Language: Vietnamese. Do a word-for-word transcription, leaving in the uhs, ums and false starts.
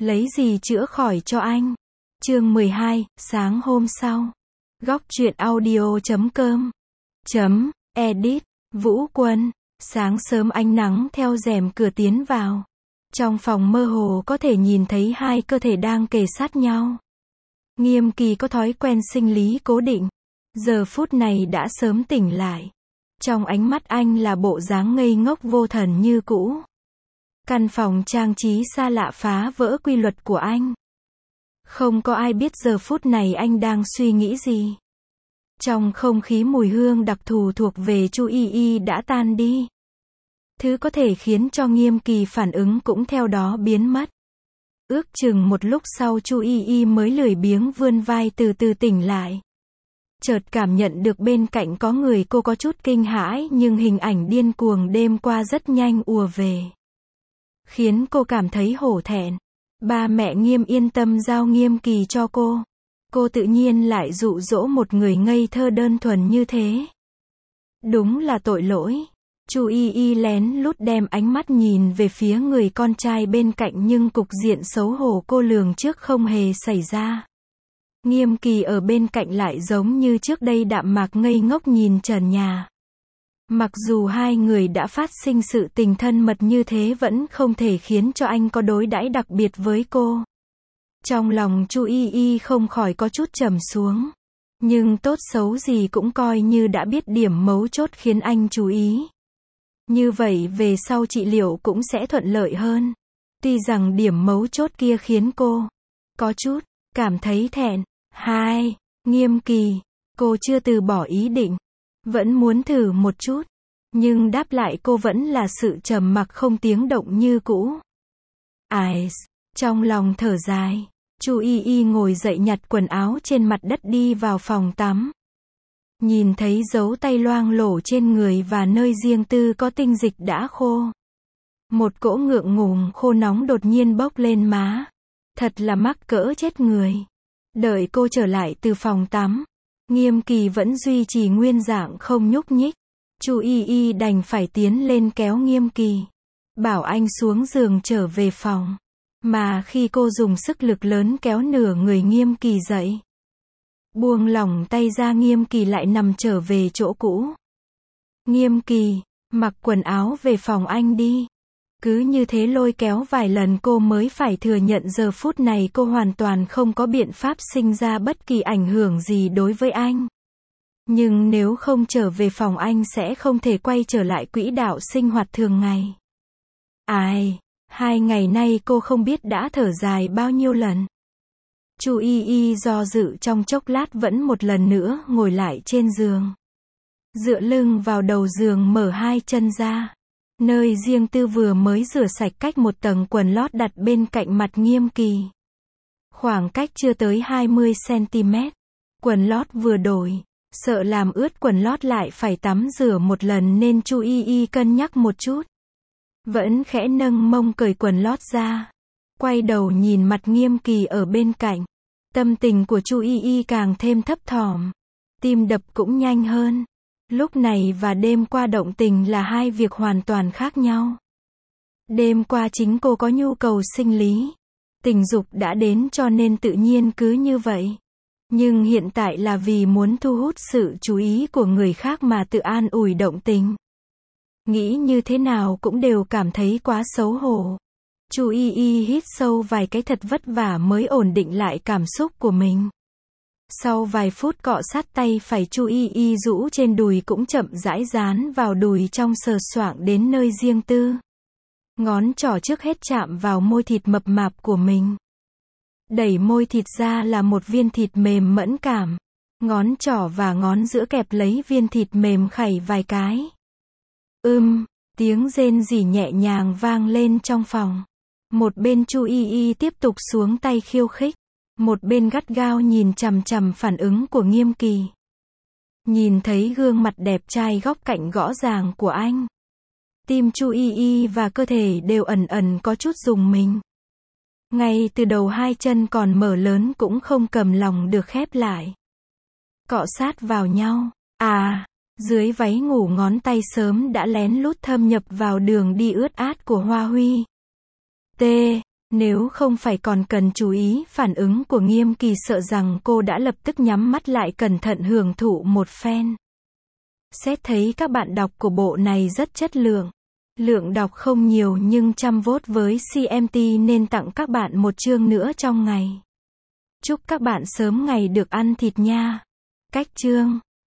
Lấy gì chữa khỏi cho anh? Chương mười hai, sáng hôm sau. Góc truyện audio chấm com chấm edit. Vũ Quân. Sáng sớm ánh nắng theo rèm cửa tiến vào. Trong phòng mơ hồ có thể nhìn thấy hai cơ thể đang kề sát nhau. Nghiêm Kỳ có thói quen sinh lý cố định. Giờ phút này đã sớm tỉnh lại. Trong ánh mắt anh là bộ dáng ngây ngốc vô thần như cũ. Căn phòng trang trí xa lạ phá vỡ quy luật của anh. Không có ai biết giờ phút này anh đang suy nghĩ gì. Trong không khí mùi hương đặc thù thuộc về Chu Y Y đã tan đi. Thứ có thể khiến cho Nghiêm Kỳ phản ứng cũng theo đó biến mất. Ước chừng một lúc sau Chu Y Y mới lười biếng vươn vai từ từ tỉnh lại. Chợt cảm nhận được bên cạnh có người, cô có chút kinh hãi, nhưng hình ảnh điên cuồng đêm qua rất nhanh ùa về. Khiến cô cảm thấy hổ thẹn. Ba mẹ Nghiêm yên tâm giao Nghiêm Kỳ cho cô. Cô tự nhiên lại dụ dỗ một người ngây thơ đơn thuần như thế. Đúng là tội lỗi. Chu Y Y lén lút đem ánh mắt nhìn về phía người con trai bên cạnh, nhưng cục diện xấu hổ cô lường trước không hề xảy ra. Nghiêm Kỳ ở bên cạnh lại giống như trước đây đạm mạc ngây ngốc nhìn trần nhà. Mặc dù hai người đã phát sinh sự tình thân mật như thế vẫn không thể khiến cho anh có đối đãi đặc biệt với cô. Trong lòng Chu Y Y không khỏi có chút trầm xuống. Nhưng tốt xấu gì cũng coi như đã biết điểm mấu chốt khiến anh chú ý. Như vậy về sau trị liệu cũng sẽ thuận lợi hơn. Tuy rằng điểm mấu chốt kia khiến cô có chút cảm thấy thẹn. Hai, Nghiêm Kỳ, cô chưa từ bỏ ý định. Vẫn muốn thử một chút. Nhưng đáp lại cô vẫn là sự trầm mặc không tiếng động như cũ. Ai, trong lòng thở dài. Chu Y Y ngồi dậy nhặt quần áo trên mặt đất đi vào phòng tắm. Nhìn thấy dấu tay loang lổ trên người và nơi riêng tư có tinh dịch đã khô. Một cỗ ngượng ngùng khô nóng đột nhiên bốc lên má. Thật là mắc cỡ chết người. Đợi cô trở lại từ phòng tắm. Nghiêm Kỳ vẫn duy trì nguyên dạng không nhúc nhích. Chu Y Y đành phải tiến lên kéo Nghiêm Kỳ. Bảo anh xuống giường trở về phòng. Mà khi cô dùng sức lực lớn kéo nửa người Nghiêm Kỳ dậy. Buông lỏng tay ra, Nghiêm Kỳ lại nằm trở về chỗ cũ. Nghiêm Kỳ, mặc quần áo về phòng anh đi. Cứ như thế lôi kéo vài lần cô mới phải thừa nhận giờ phút này cô hoàn toàn không có biện pháp sinh ra bất kỳ ảnh hưởng gì đối với anh. Nhưng nếu không trở về phòng anh sẽ không thể quay trở lại quỹ đạo sinh hoạt thường ngày. Ai, hai ngày nay cô không biết đã thở dài bao nhiêu lần. Chu Y Y do dự trong chốc lát vẫn một lần nữa ngồi lại trên giường. Dựa lưng vào đầu giường mở hai chân ra. Nơi riêng tư vừa mới rửa sạch cách một tầng quần lót đặt bên cạnh mặt Nghiêm Kỳ. Khoảng cách chưa tới hai mươi xăng ti mét. Quần lót vừa đổi. Sợ làm ướt quần lót lại phải tắm rửa một lần nên Chu Y Y cân nhắc một chút. Vẫn khẽ nâng mông cởi quần lót ra. Quay đầu nhìn mặt Nghiêm Kỳ ở bên cạnh. Tâm tình của Chu Y Y càng thêm thấp thỏm. Tim đập cũng nhanh hơn. Lúc này và đêm qua động tình là hai việc hoàn toàn khác nhau. Đêm qua chính cô có nhu cầu sinh lý. Tình dục đã đến cho nên tự nhiên cứ như vậy. Nhưng hiện tại là vì muốn thu hút sự chú ý của người khác mà tự an ủi động tình. Nghĩ như thế nào cũng đều cảm thấy quá xấu hổ. Chu Y Y hít sâu vài cái thật vất vả mới ổn định lại cảm xúc của mình. Sau vài phút cọ sát tay phải Chu Y Y rũ trên đùi cũng chậm rãi dán vào đùi trong sờ soạng đến nơi riêng tư. Ngón trỏ trước hết chạm vào môi thịt mập mạp của mình. Đẩy môi thịt ra là một viên thịt mềm mẫn cảm. Ngón trỏ và ngón giữa kẹp lấy viên thịt mềm khẩy vài cái. Ưm, tiếng rên rỉ nhẹ nhàng vang lên trong phòng. Một bên Chu Y Y tiếp tục xuống tay khiêu khích. Một bên gắt gao nhìn chằm chằm phản ứng của Nghiêm Kỳ. Nhìn thấy gương mặt đẹp trai góc cạnh rõ ràng của anh. Tim Chu Y Y và cơ thể đều ẩn ẩn có chút rùng mình. Ngay từ đầu hai chân còn mở lớn cũng không cầm lòng được khép lại. Cọ sát vào nhau. À, dưới váy ngủ ngón tay sớm đã lén lút thâm nhập vào đường đi ướt át của Hoa Huy. T. Nếu không phải còn cần chú ý phản ứng của Nghiêm Kỳ, sợ rằng cô đã lập tức nhắm mắt lại cẩn thận hưởng thụ một phen. Xét thấy các bạn đọc của bộ này rất chất lượng. Lượng đọc không nhiều nhưng trăm vote với xê em tê nên tặng các bạn một chương nữa trong ngày. Chúc các bạn sớm ngày được ăn thịt nha. Cách chương